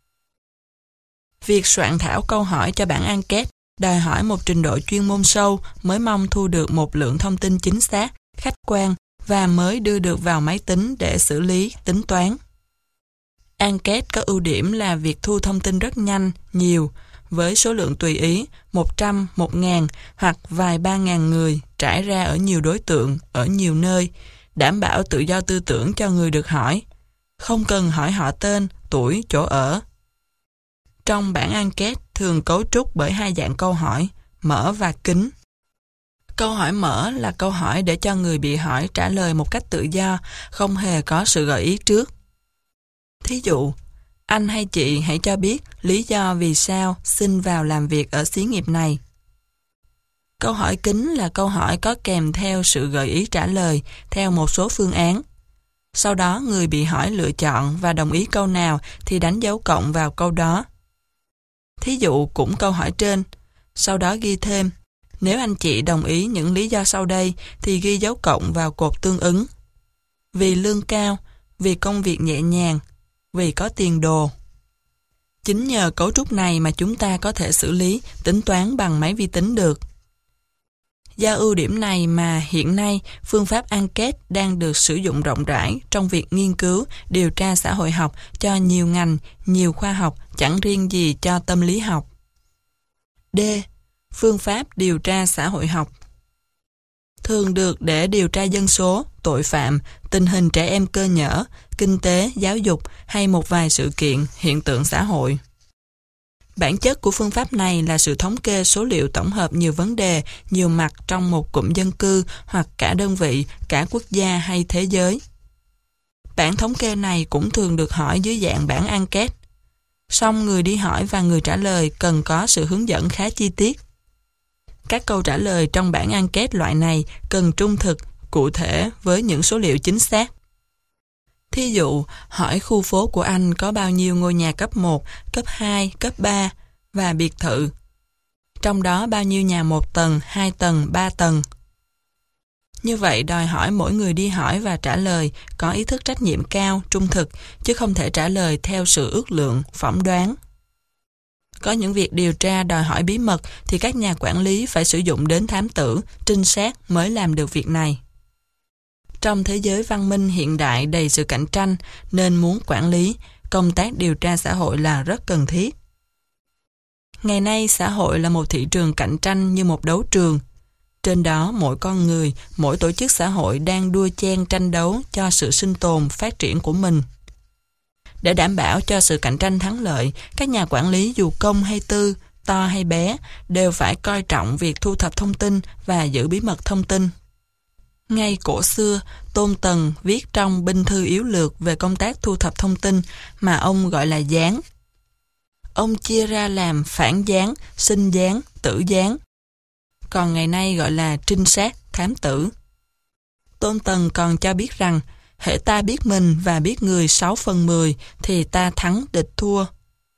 Việc soạn thảo câu hỏi cho bản enquête đòi hỏi một trình độ chuyên môn sâu mới mong thu được một lượng thông tin chính xác, khách quan và mới đưa được vào máy tính để xử lý, tính toán. Enquête có ưu điểm là việc thu thông tin rất nhanh, nhiều, với số lượng tùy ý, 100, 1.000 hoặc vài 3.000 người trải ra ở nhiều đối tượng, ở nhiều nơi, đảm bảo tự do tư tưởng cho người được hỏi. Không cần hỏi họ tên, tuổi, chỗ ở. Trong bản enquête thường cấu trúc bởi hai dạng câu hỏi, mở và kín. Câu hỏi mở là câu hỏi để cho người bị hỏi trả lời một cách tự do, không hề có sự gợi ý trước. Thí dụ, anh hay chị hãy cho biết lý do vì sao xin vào làm việc ở xí nghiệp này. Câu hỏi kín là câu hỏi có kèm theo sự gợi ý trả lời theo một số phương án. Sau đó người bị hỏi lựa chọn và đồng ý câu nào thì đánh dấu cộng vào câu đó. Thí dụ cũng câu hỏi trên, sau đó ghi thêm, nếu anh chị đồng ý những lý do sau đây thì ghi dấu cộng vào cột tương ứng. Vì lương cao, vì công việc nhẹ nhàng, vì có tiền đồ. Chính nhờ cấu trúc này mà chúng ta có thể xử lý, tính toán bằng máy vi tính được. Do ưu điểm này mà hiện nay phương pháp enquête đang được sử dụng rộng rãi trong việc nghiên cứu, điều tra xã hội học cho nhiều ngành, nhiều khoa học, chẳng riêng gì cho tâm lý học. D. Phương pháp điều tra xã hội học thường được để điều tra dân số, tội phạm, tình hình trẻ em cơ nhở, kinh tế, giáo dục hay một vài sự kiện, hiện tượng xã hội. Bản chất của phương pháp này là sự thống kê số liệu tổng hợp nhiều vấn đề, nhiều mặt trong một cụm dân cư hoặc cả đơn vị, cả quốc gia hay thế giới. Bản thống kê này cũng thường được hỏi dưới dạng bản enquête. Song người đi hỏi và người trả lời cần có sự hướng dẫn khá chi tiết. Các câu trả lời trong bản enquête loại này cần trung thực, cụ thể với những số liệu chính xác. Thí dụ, hỏi khu phố của anh có bao nhiêu ngôi nhà cấp 1, cấp 2, cấp 3 và biệt thự. Trong đó bao nhiêu nhà 1 tầng, 2 tầng, 3 tầng. Như vậy đòi hỏi mỗi người đi hỏi và trả lời có ý thức trách nhiệm cao, trung thực, chứ không thể trả lời theo sự ước lượng, phỏng đoán. Có những việc điều tra đòi hỏi bí mật thì các nhà quản lý phải sử dụng đến thám tử, trinh sát mới làm được việc này. Trong thế giới văn minh hiện đại đầy sự cạnh tranh nên muốn quản lý, công tác điều tra xã hội là rất cần thiết. Ngày nay xã hội là một thị trường cạnh tranh như một đấu trường. Trên đó mỗi con người, mỗi tổ chức xã hội đang đua chen tranh đấu cho sự sinh tồn, phát triển của mình. Để đảm bảo cho sự cạnh tranh thắng lợi, các nhà quản lý dù công hay tư, to hay bé, đều phải coi trọng việc thu thập thông tin và giữ bí mật thông tin. Ngay cổ xưa, Tôn Tần viết trong binh thư yếu lược về công tác thu thập thông tin mà ông gọi là gián. Ông chia ra làm phản gián, sinh gián, tử gián. Còn ngày nay gọi là trinh sát, thám tử. Tôn Tần còn cho biết rằng, hễ ta biết mình và biết người 6/10 thì ta thắng địch thua.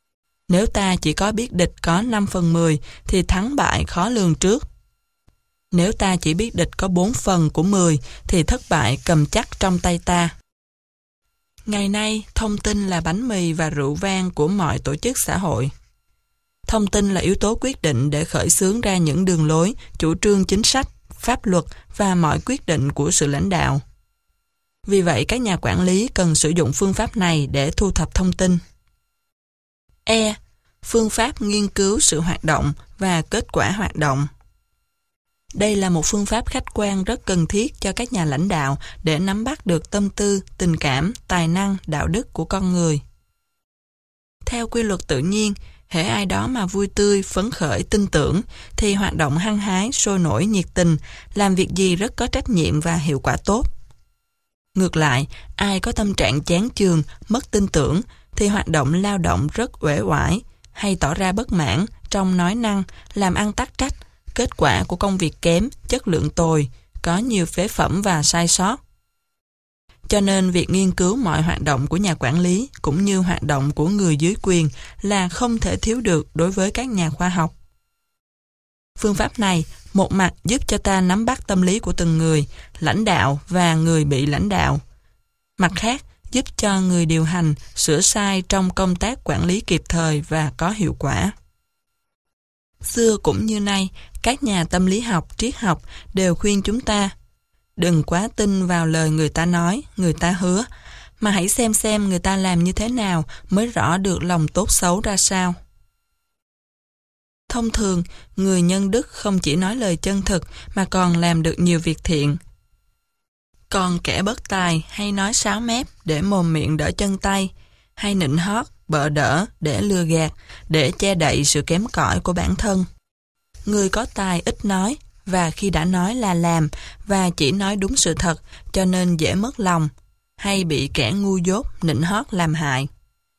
Nếu ta chỉ có biết địch có 5/10 thì thắng bại khó lường trước. Nếu ta chỉ biết địch có 4/10 thì thất bại cầm chắc trong tay ta. Ngày nay, thông tin là bánh mì và rượu vang của mọi tổ chức xã hội. Thông tin là yếu tố quyết định để khởi xướng ra những đường lối, chủ trương chính sách, pháp luật và mọi quyết định của sự lãnh đạo. Vì vậy, các nhà quản lý cần sử dụng phương pháp này để thu thập thông tin. E. Phương pháp nghiên cứu sự hoạt động và kết quả hoạt động. Đây là một phương pháp khách quan rất cần thiết cho các nhà lãnh đạo để nắm bắt được tâm tư, tình cảm, tài năng, đạo đức của con người. Theo quy luật tự nhiên, hễ ai đó mà vui tươi, phấn khởi, tin tưởng, thì hoạt động hăng hái, sôi nổi, nhiệt tình, làm việc gì rất có trách nhiệm và hiệu quả tốt. Ngược lại, ai có tâm trạng chán chường, mất tin tưởng, thì hoạt động lao động rất uể oải, hay tỏ ra bất mãn, trong nói năng, làm ăn tắc trách, kết quả của công việc kém, chất lượng tồi, có nhiều phế phẩm và sai sót. Cho nên việc nghiên cứu mọi hoạt động của nhà quản lý cũng như hoạt động của người dưới quyền là không thể thiếu được đối với các nhà khoa học. Phương pháp này, một mặt giúp cho ta nắm bắt tâm lý của từng người, lãnh đạo và người bị lãnh đạo. Mặt khác, giúp cho người điều hành sửa sai trong công tác quản lý kịp thời và có hiệu quả. Xưa cũng như nay, các nhà tâm lý học, triết học đều khuyên chúng ta đừng quá tin vào lời người ta nói, người ta hứa, mà hãy xem người ta làm như thế nào mới rõ được lòng tốt xấu ra sao. Thông thường, người nhân đức không chỉ nói lời chân thực mà còn làm được nhiều việc thiện. Còn kẻ bất tài hay nói sáo mép để mồm miệng đỡ chân tay, hay nịnh hót, bợ đỡ để lừa gạt, để che đậy sự kém cỏi của bản thân. Người có tài ít nói, và khi đã nói là làm, và chỉ nói đúng sự thật, cho nên dễ mất lòng, hay bị kẻ ngu dốt, nịnh hót làm hại.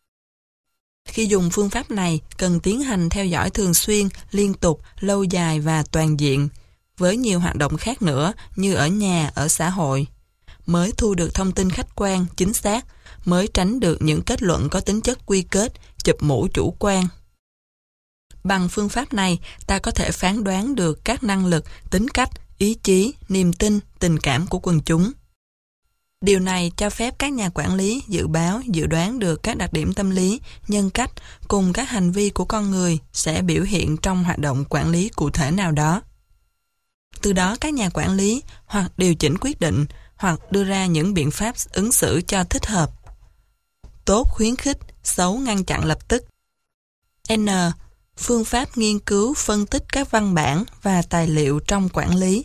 Khi dùng phương pháp này, cần tiến hành theo dõi thường xuyên, liên tục, lâu dài và toàn diện, với nhiều hoạt động khác nữa như ở nhà, ở xã hội, mới thu được thông tin khách quan, chính xác, mới tránh được những kết luận có tính chất quy kết, chụp mũ chủ quan. Bằng phương pháp này, ta có thể phán đoán được các năng lực, tính cách, ý chí, niềm tin, tình cảm của quần chúng. Điều này cho phép các nhà quản lý dự báo, dự đoán được các đặc điểm tâm lý, nhân cách cùng các hành vi của con người sẽ biểu hiện trong hoạt động quản lý cụ thể nào đó. Từ đó các nhà quản lý hoặc điều chỉnh quyết định hoặc đưa ra những biện pháp ứng xử cho thích hợp. Tốt khuyến khích, xấu ngăn chặn lập tức. N. Phương pháp nghiên cứu phân tích các văn bản và tài liệu trong quản lý.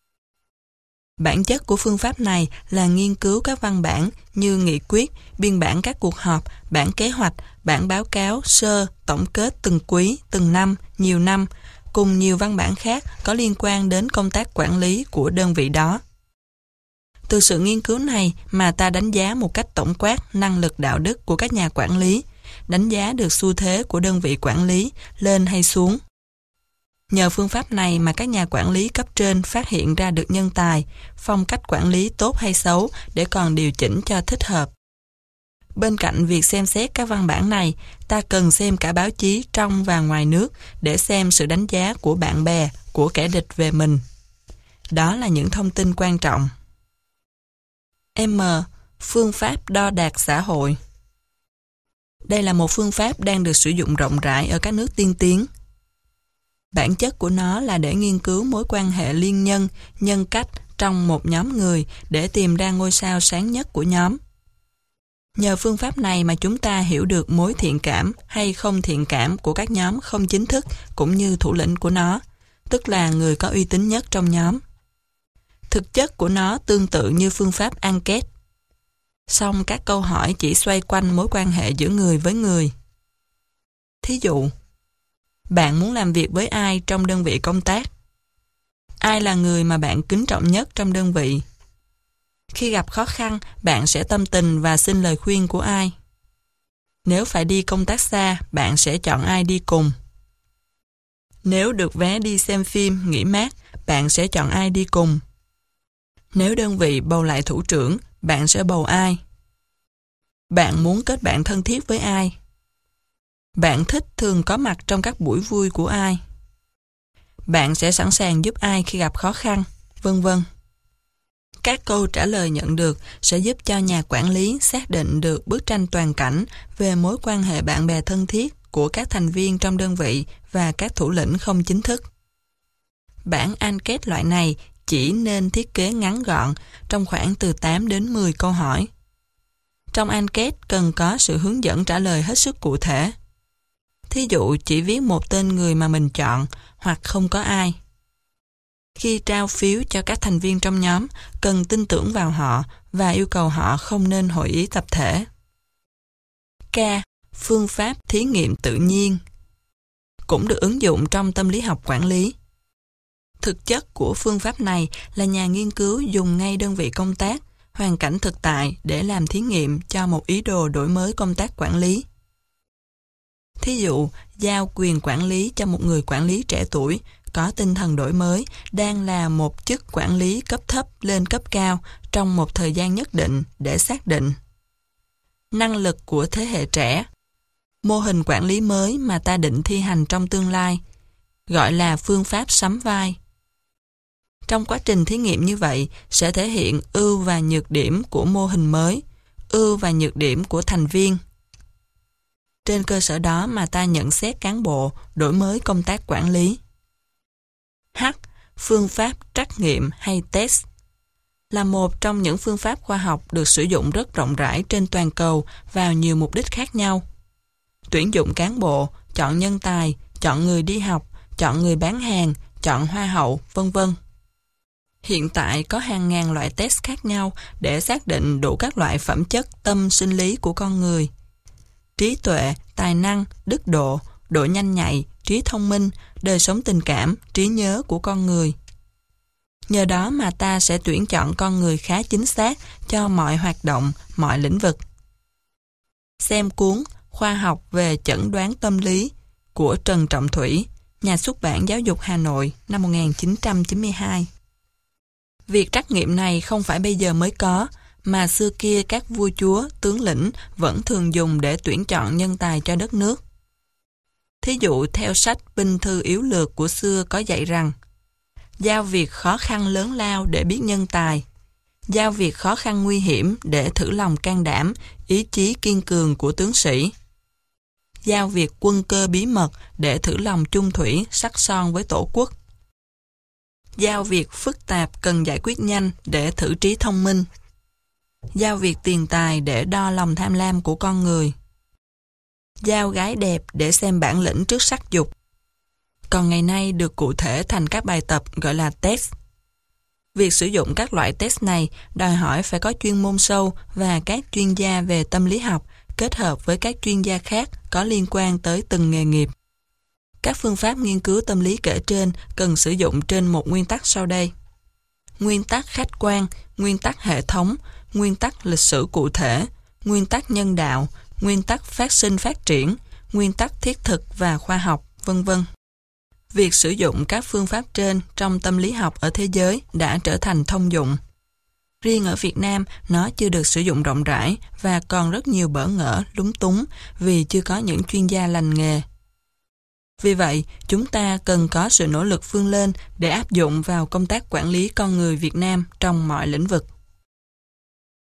Bản chất của phương pháp này là nghiên cứu các văn bản như nghị quyết, biên bản các cuộc họp, bản kế hoạch, bản báo cáo sơ, tổng kết từng quý, từng năm, nhiều năm, cùng nhiều văn bản khác có liên quan đến công tác quản lý của đơn vị đó. Từ sự nghiên cứu này mà ta đánh giá một cách tổng quát năng lực đạo đức của các nhà quản lý, đánh giá được xu thế của đơn vị quản lý lên hay xuống. Nhờ phương pháp này mà các nhà quản lý cấp trên phát hiện ra được nhân tài, phong cách quản lý tốt hay xấu để còn điều chỉnh cho thích hợp. Bên cạnh việc xem xét các văn bản này, ta cần xem cả báo chí trong và ngoài nước để xem sự đánh giá của bạn bè, của kẻ địch về mình. Đó là những thông tin quan trọng. M. Phương pháp đo đạc xã hội. Đây là một phương pháp đang được sử dụng rộng rãi ở các nước tiên tiến. Bản chất của nó là để nghiên cứu mối quan hệ liên nhân, nhân cách trong một nhóm người để tìm ra ngôi sao sáng nhất của nhóm. Nhờ phương pháp này mà chúng ta hiểu được mối thiện cảm hay không thiện cảm của các nhóm không chính thức cũng như thủ lĩnh của nó, tức là người có uy tín nhất trong nhóm. Thực chất của nó tương tự như phương pháp enquête. Song các câu hỏi chỉ xoay quanh mối quan hệ giữa người với người. Thí dụ, bạn muốn làm việc với ai trong đơn vị công tác? Ai là người mà bạn kính trọng nhất trong đơn vị? Khi gặp khó khăn, bạn sẽ tâm tình và xin lời khuyên của ai? Nếu phải đi công tác xa, bạn sẽ chọn ai đi cùng? Nếu được vé đi xem phim, nghỉ mát, bạn sẽ chọn ai đi cùng? Nếu đơn vị bầu lại thủ trưởng, bạn sẽ bầu ai? Bạn muốn kết bạn thân thiết với ai? Bạn thích thường có mặt trong các buổi vui của ai? Bạn sẽ sẵn sàng giúp ai khi gặp khó khăn, vân vân. Các câu trả lời nhận được sẽ giúp cho nhà quản lý xác định được bức tranh toàn cảnh về mối quan hệ bạn bè thân thiết của các thành viên trong đơn vị và các thủ lĩnh không chính thức. Bản anket loại này chỉ nên thiết kế ngắn gọn trong khoảng từ 8 đến 10 câu hỏi. Trong anket cần có sự hướng dẫn trả lời hết sức cụ thể. Thí dụ chỉ viết một tên người mà mình chọn hoặc không có ai. Khi trao phiếu cho các thành viên trong nhóm, cần tin tưởng vào họ và yêu cầu họ không nên hội ý tập thể. K. Phương pháp thí nghiệm tự nhiên cũng được ứng dụng trong tâm lý học quản lý. Thực chất của phương pháp này là nhà nghiên cứu dùng ngay đơn vị công tác, hoàn cảnh thực tại để làm thí nghiệm cho một ý đồ đổi mới công tác quản lý. Thí dụ, giao quyền quản lý cho một người quản lý trẻ tuổi, có tinh thần đổi mới, đang là một chức quản lý cấp thấp lên cấp cao trong một thời gian nhất định để xác định năng lực của thế hệ trẻ, mô hình quản lý mới mà ta định thi hành trong tương lai, gọi là phương pháp sắm vai. Trong quá trình thí nghiệm như vậy sẽ thể hiện ưu và nhược điểm của mô hình mới, ưu và nhược điểm của thành viên. Trên cơ sở đó mà ta nhận xét cán bộ, đổi mới công tác quản lý. H. Phương pháp trắc nghiệm hay test là một trong những phương pháp khoa học được sử dụng rất rộng rãi trên toàn cầu vào nhiều mục đích khác nhau. Tuyển dụng cán bộ, chọn nhân tài, chọn người đi học, chọn người bán hàng, chọn hoa hậu, vân vân. Hiện tại có hàng ngàn loại test khác nhau để xác định đủ các loại phẩm chất tâm sinh lý của con người. Trí tuệ, tài năng, đức độ, độ nhanh nhạy, trí thông minh, đời sống tình cảm, trí nhớ của con người. Nhờ đó mà ta sẽ tuyển chọn con người khá chính xác cho mọi hoạt động, mọi lĩnh vực. Xem cuốn Khoa học về chẩn đoán tâm lý của Trần Trọng Thủy, nhà xuất bản Giáo dục Hà Nội năm 1992. Việc trắc nghiệm này không phải bây giờ mới có, mà xưa kia các vua chúa, tướng lĩnh vẫn thường dùng để tuyển chọn nhân tài cho đất nước. Thí dụ theo sách Binh thư yếu lược của xưa có dạy rằng giao việc khó khăn lớn lao để biết nhân tài, giao việc khó khăn nguy hiểm để thử lòng can đảm, ý chí kiên cường của tướng sĩ, giao việc quân cơ bí mật để thử lòng chung thủy, sắc son với tổ quốc, giao việc phức tạp cần giải quyết nhanh để thử trí thông minh, giao việc tiền tài để đo lòng tham lam của con người, giao gái đẹp để xem bản lĩnh trước sắc dục. Còn ngày nay được cụ thể thành các bài tập gọi là test. Việc sử dụng các loại test này đòi hỏi phải có chuyên môn sâu và các chuyên gia về tâm lý học kết hợp với các chuyên gia khác có liên quan tới từng nghề nghiệp. Các phương pháp nghiên cứu tâm lý kể trên cần sử dụng trên một nguyên tắc sau đây. Nguyên tắc khách quan, nguyên tắc hệ thống, nguyên tắc lịch sử cụ thể, nguyên tắc nhân đạo, nguyên tắc phát sinh phát triển, nguyên tắc thiết thực và khoa học, vân vân. Việc sử dụng các phương pháp trên trong tâm lý học ở thế giới đã trở thành thông dụng. Riêng ở Việt Nam, nó chưa được sử dụng rộng rãi và còn rất nhiều bỡ ngỡ, lúng túng vì chưa có những chuyên gia lành nghề. Vì vậy, chúng ta cần có sự nỗ lực vươn lên để áp dụng vào công tác quản lý con người Việt Nam trong mọi lĩnh vực.